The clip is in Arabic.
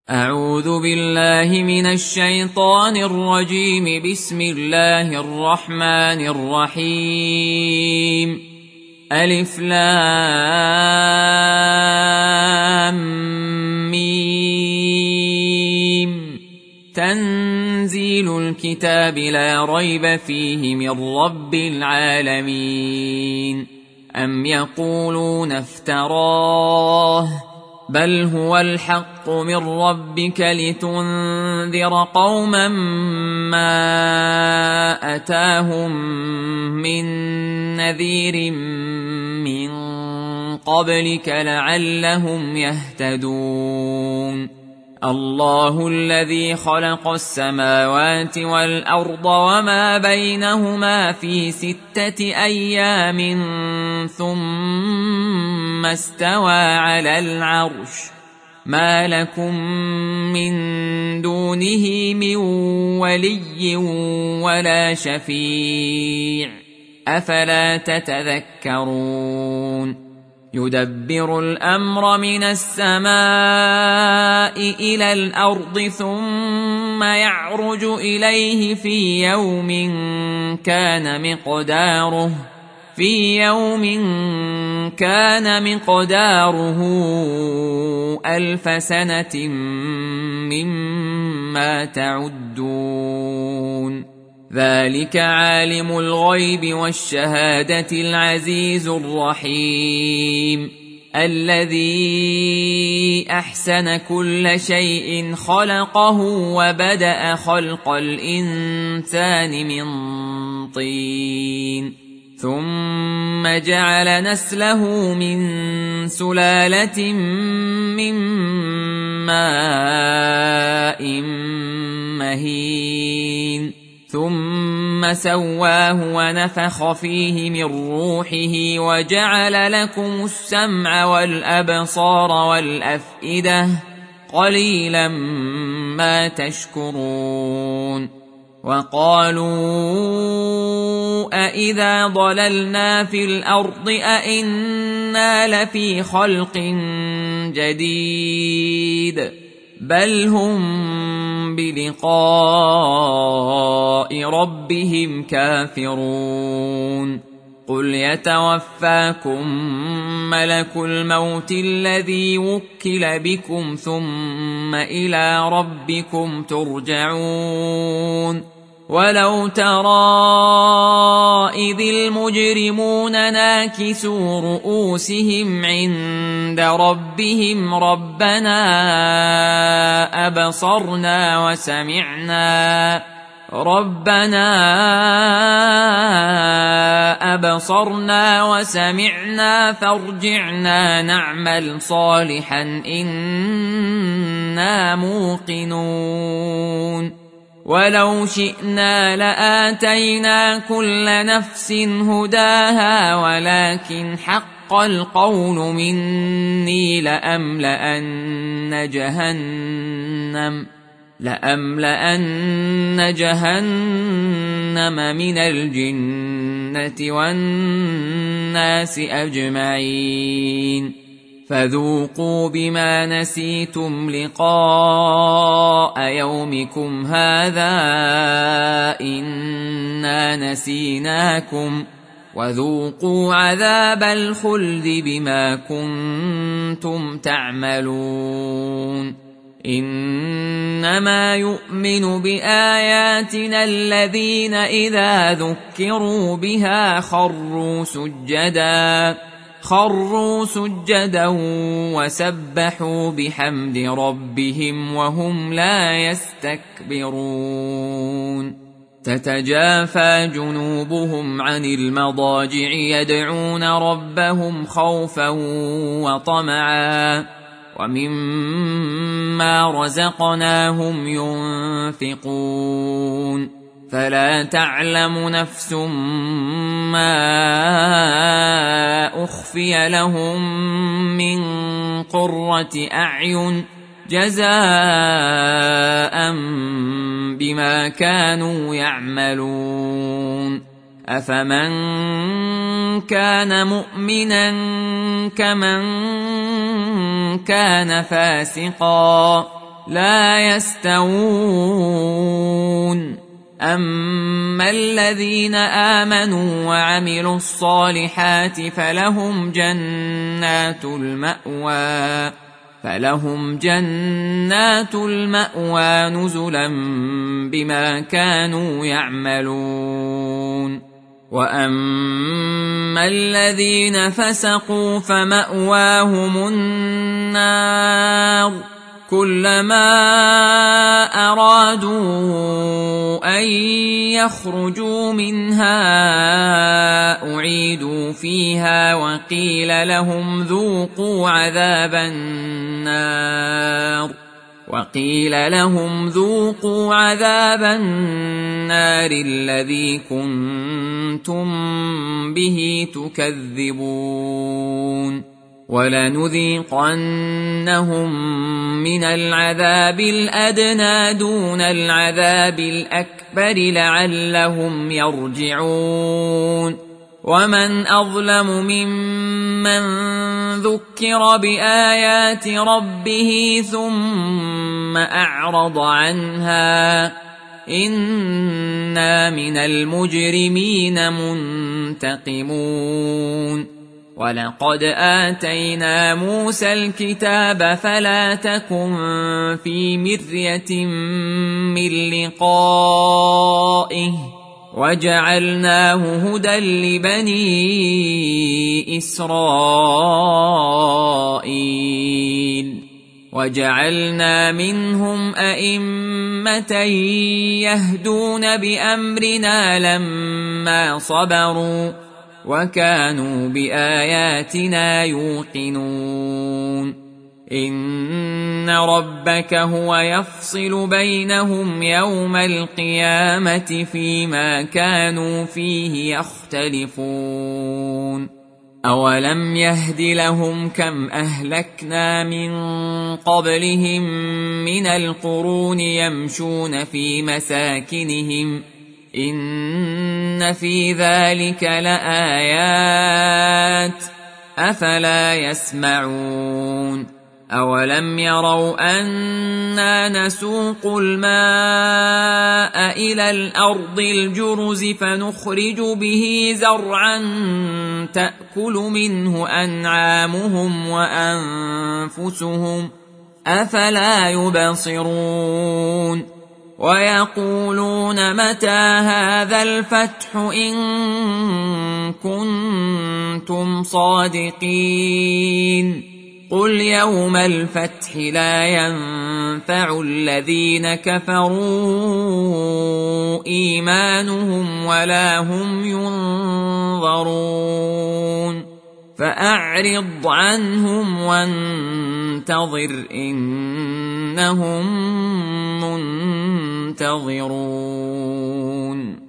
أعوذ بالله من الشيطان الرجيم. بسم الله الرحمن الرحيم. ألف لام ميم. تنزيل الكتاب لا ريب فيه من رب العالمين. أم يقولون افتراه بل هو الحق من ربك لتنذر قوما ما أتاهم من نذير من قبلك لعلهم يهتدون. الله الذي خلق السماوات والأرض وما بينهما في 6 أيام ثم استوى على العرش. ما لكم من دونه من ولي ولا شفيع أفلا تتذكرون. يدبر الأمر من السماء إلى الأرض ثم يعرج إليه في يوم كان مقداره 1000 سنة مما تعدون. ذلك عالم الغيب والشهادة العزيز الرحيم. الذي أحسن كل شيء خلقه وبدأ خلق الإنسان من طين ثم جعل نسله من سلالة من ماء مهين ثم سواه ونفخ فيه من روحه وجعل لكم السمع والأبصار والأفئدة قليلا ما تشكرون. وقالوا أإذا ضللنا في الأرض أإنا لفي خلق جديد بل هم بلقاء ربهم كافرون. قل يتوفاكم ملك الموت الذي وكل بكم ثم إلى ربكم ترجعون. ولو ترى إذ المجرمون ناكسوا رؤوسهم عند ربهم ربنا أبصرنا وسمعنا فارجعنا نعمل صالحا إنا موقنون. ولو شئنا لآتينا كل نفس هداها ولكن حق القول مني لأملأن جهنم من الجنة والناس أجمعين. فذوقوا بما نسيتم لقاء يومكم هذا إنا نسيناكم وذوقوا عذاب الخلد بما كنتم تعملون. إنما يؤمن بآياتنا الذين إذا ذكروا بها خروا سجدا وسبحوا بحمد ربهم وهم لا يستكبرون. تتجافى جنوبهم عن المضاجع يدعون ربهم خوفا وطمعا ومما رزقناهم ينفقون. فلا تعلم نفس ما أخفي لهم من قرة أعين جزاء بما كانوا يعملون. أفمن كان مؤمنا كمن كان فاسقا لا يستوون. أما الذين آمنوا وعملوا الصالحات فلهم جنات المأوى نزلا بما كانوا يعملون. وأما الذين فسقوا فمأواهم النار كلما أرادوا أن يخرجوا منها أعيدوا فيها وقيل لهم ذوقوا عذاب النار الذي كنتم به تكذبون. ولنذيقنهم من العذاب الأدنى دون العذاب الأكبر لعلهم يرجعون. ومن أظلم ممن ذكر بآيات ربه ثم أعرض عنها إنا من المجرمين منتقمون. ولقد آتينا موسى الكتاب فلا تكن في مرية من لقائه وجعلناه هدى لبني إسرائيل وجعلنا منهم أئمة يهدون بأمرنا لما صبروا وكانوا بآياتنا يوقنون. إن ربك هو يفصل بينهم يوم القيامة فيما كانوا فيه يختلفون. أولم يهد لهم كم أهلكنا من قبلهم من القرون يمشون في مساكنهم إن في ذلك لآيات أفلا يسمعون. أولم يروا أنا نسوق الماء إلى الأرض الجرز فنخرج به زرعا تأكل منه أنعامهم وأنفسهم أفلا يبصرون. ويقولون متى هذا الفتح إن كنتم صادقين قل يوم الفتح لا ينفع الذين كفروا إيمانهم ولا هم ينظرون. فأعرض عنهم وانتظر إنهم منتظرون.